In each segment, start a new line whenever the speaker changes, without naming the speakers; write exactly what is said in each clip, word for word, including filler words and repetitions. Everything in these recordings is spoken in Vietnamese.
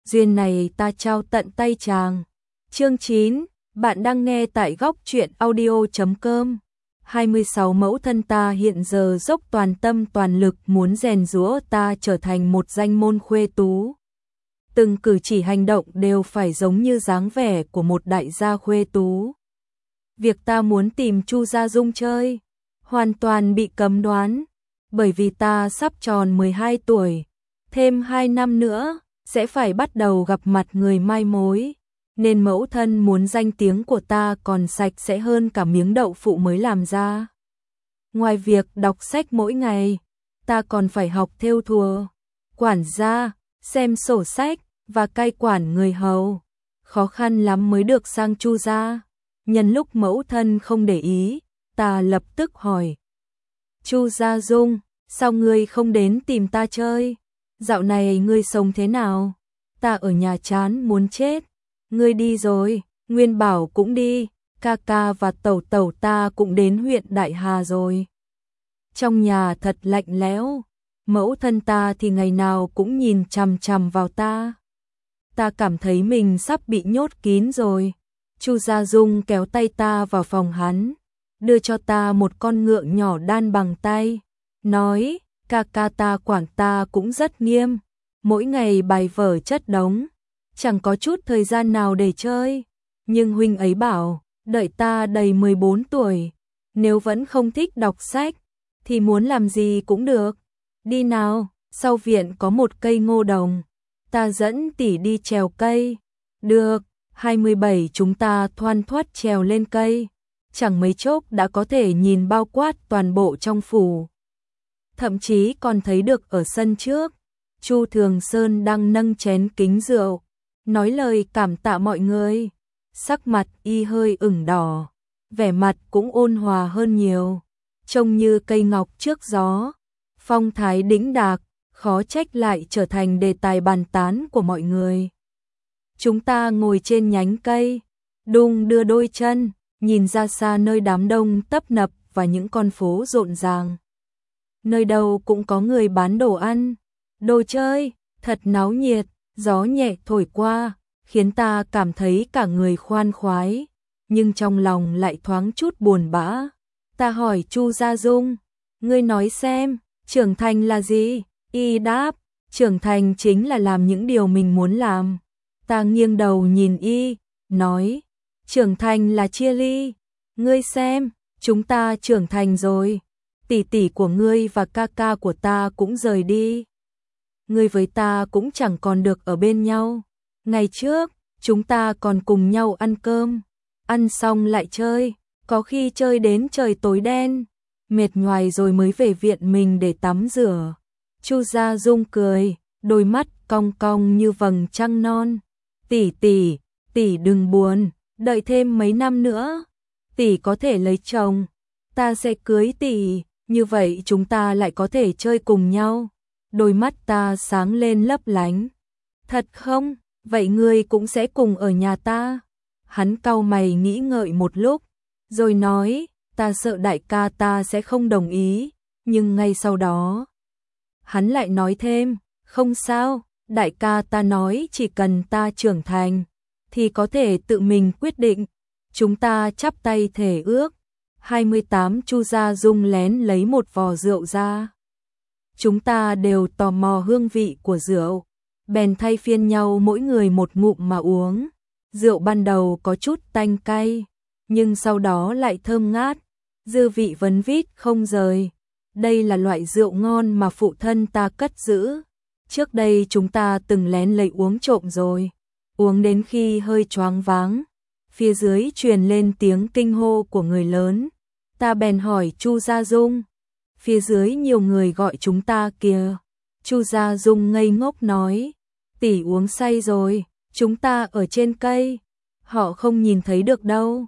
duyên này ta trao tận tay chàng. Chương chín, bạn đang nghe tại góc truyện audio chấm com. hai mươi sáu Mẫu thân ta hiện giờ dốc toàn tâm toàn lực muốn rèn giũa ta trở thành một danh môn khuê tú. Từng cử chỉ hành động đều phải giống như dáng vẻ của một đại gia khuê tú. Việc ta muốn tìm Chu Gia Dung chơi, hoàn toàn bị cấm đoán, bởi vì ta sắp tròn mười hai tuổi, thêm hai năm nữa sẽ phải bắt đầu gặp mặt người mai mối, nên mẫu thân muốn danh tiếng của ta còn sạch sẽ hơn cả miếng đậu phụ mới làm ra. Ngoài việc đọc sách mỗi ngày, ta còn phải học thêu thùa, quản gia, xem sổ sách và cai quản người hầu. Khó khăn lắm mới được sang Chu gia. Nhân lúc mẫu thân không để ý, ta lập tức hỏi: Chu Gia Dung, sao ngươi không đến tìm ta chơi? Dạo này ngươi sống thế nào? Ta ở nhà chán muốn chết. Ngươi đi rồi, Nguyên Bảo cũng đi, ca ca và tẩu tẩu ta cũng đến huyện Đại Hà rồi. Trong nhà thật lạnh lẽo, mẫu thân ta thì ngày nào cũng nhìn chằm chằm vào ta. Ta cảm thấy mình sắp bị nhốt kín rồi. Chu Gia Dung kéo tay ta vào phòng hắn, đưa cho ta một con ngựa nhỏ đan bằng tay, nói: ca ca ta quản ta cũng rất nghiêm, mỗi ngày bài vở chất đống, chẳng có chút thời gian nào để chơi. Nhưng huynh ấy bảo, đợi ta đầy mười bốn tuổi, nếu vẫn không thích đọc sách, thì muốn làm gì cũng được. Đi nào, sau viện có một cây ngô đồng, ta dẫn tỷ đi trèo cây. Được, hai mươi bảy chúng ta thoăn thoắt trèo lên cây, chẳng mấy chốc đã có thể nhìn bao quát toàn bộ trong phủ. Thậm chí còn thấy được ở sân trước, Chu Thường Sơn đang nâng chén kính rượu, nói lời cảm tạ mọi người. Sắc mặt y hơi ửng đỏ, vẻ mặt cũng ôn hòa hơn nhiều, trông như cây ngọc trước gió, phong thái đĩnh đạc, khó trách lại trở thành đề tài bàn tán của mọi người. Chúng ta ngồi trên nhánh cây, đung đưa đôi chân, nhìn ra xa nơi đám đông tấp nập và những con phố rộn ràng. Nơi đâu cũng có người bán đồ ăn, đồ chơi, thật náo nhiệt, gió nhẹ thổi qua, khiến ta cảm thấy cả người khoan khoái, nhưng trong lòng lại thoáng chút buồn bã. Ta hỏi Chu Gia Dung, ngươi nói xem, trưởng thành là gì? Y đáp, trưởng thành chính là làm những điều mình muốn làm. Ta nghiêng đầu nhìn y, nói, trưởng thành là chia ly. Ngươi xem, chúng ta trưởng thành rồi. Tỷ tỷ của ngươi và ca ca của ta cũng rời đi. Ngươi với ta cũng chẳng còn được ở bên nhau. Ngày trước, chúng ta còn cùng nhau ăn cơm, ăn xong lại chơi, có khi chơi đến trời tối đen, mệt nhoài rồi mới về viện mình để tắm rửa. Chu Gia Dung cười, đôi mắt cong cong như vầng trăng non. Tỷ tỷ, tỷ đừng buồn, đợi thêm mấy năm nữa, tỷ có thể lấy chồng, ta sẽ cưới tỷ, như vậy chúng ta lại có thể chơi cùng nhau. Đôi mắt ta sáng lên lấp lánh. Thật không? Vậy ngươi cũng sẽ cùng ở nhà ta? Hắn cau mày nghĩ ngợi một lúc, rồi nói, ta sợ đại ca ta sẽ không đồng ý, nhưng ngay sau đó, hắn lại nói thêm, không sao, đại ca ta nói chỉ cần ta trưởng thành, thì có thể tự mình quyết định. Chúng ta chắp tay thề ước. hai mươi tám Chu Gia Dung lén lấy một vò rượu ra. Chúng ta đều tò mò hương vị của rượu, bèn thay phiên nhau mỗi người một ngụm mà uống. Rượu ban đầu có chút tanh cay, nhưng sau đó lại thơm ngát, dư vị vấn vít không rời. Đây là loại rượu ngon mà phụ thân ta cất giữ. Trước đây chúng ta từng lén lấy uống trộm rồi, uống đến khi hơi choáng váng, phía dưới truyền lên tiếng kinh hô của người lớn. Ta bèn hỏi Chu Gia Dung, phía dưới nhiều người gọi chúng ta kìa. Chu Gia Dung ngây ngốc nói, tỷ uống say rồi, chúng ta ở trên cây, họ không nhìn thấy được đâu.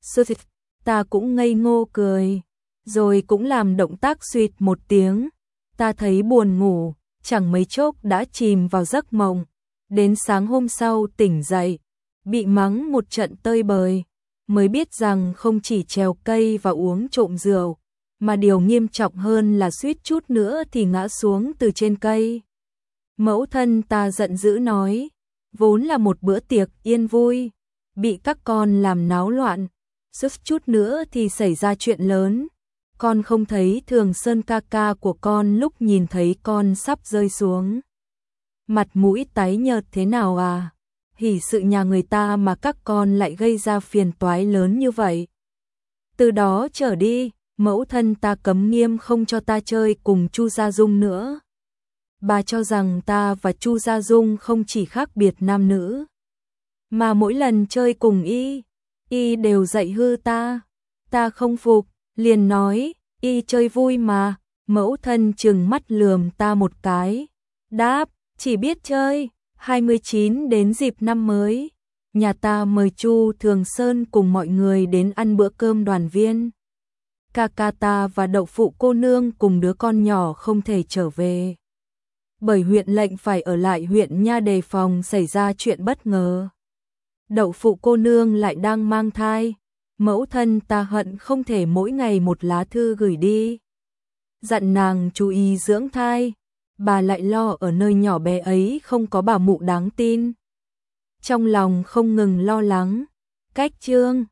Ta cũng ngây ngô cười, rồi cũng làm động tác suýt một tiếng. Ta thấy buồn ngủ, chẳng mấy chốc đã chìm vào giấc mộng. Đến sáng hôm sau tỉnh dậy, bị mắng một trận tơi bời, mới biết rằng không chỉ trèo cây và uống trộm rượu, mà điều nghiêm trọng hơn là suýt chút nữa thì ngã xuống từ trên cây. Mẫu thân ta giận dữ nói, Vốn là một bữa tiệc yên vui, bị các con làm náo loạn, suýt chút nữa thì xảy ra chuyện lớn. Con không thấy Thường Sơn ca ca của con lúc nhìn thấy con sắp rơi xuống. Mặt mũi tái nhợt thế nào à? Hỉ sự nhà người ta mà các con lại gây ra phiền toái lớn như vậy. Từ đó trở đi, mẫu thân ta cấm nghiêm không cho ta chơi cùng Chu Gia Dung nữa. Bà cho rằng ta và Chu Gia Dung không chỉ khác biệt nam nữ, mà mỗi lần chơi cùng y, y đều dạy hư ta. Ta không phục, liền nói, y chơi vui mà. Mẫu thân trừng mắt lườm ta một cái, đáp, chỉ biết chơi. hai mươi chín đến dịp năm mới, nhà ta mời Chu Thường Sơn cùng mọi người đến ăn bữa cơm đoàn viên. Ca ca ta và đậu phụ cô nương cùng đứa con nhỏ không thể trở về, bởi huyện lệnh phải ở lại huyện Nha đề phòng xảy ra chuyện bất ngờ. Đậu phụ cô nương lại đang mang thai, mẫu thân ta hận không thể mỗi ngày một lá thư gửi đi, dặn nàng chú ý dưỡng thai. Bà lại lo ở nơi nhỏ bé ấy không có bà mụ đáng tin. Trong lòng không ngừng lo lắng. Cách chương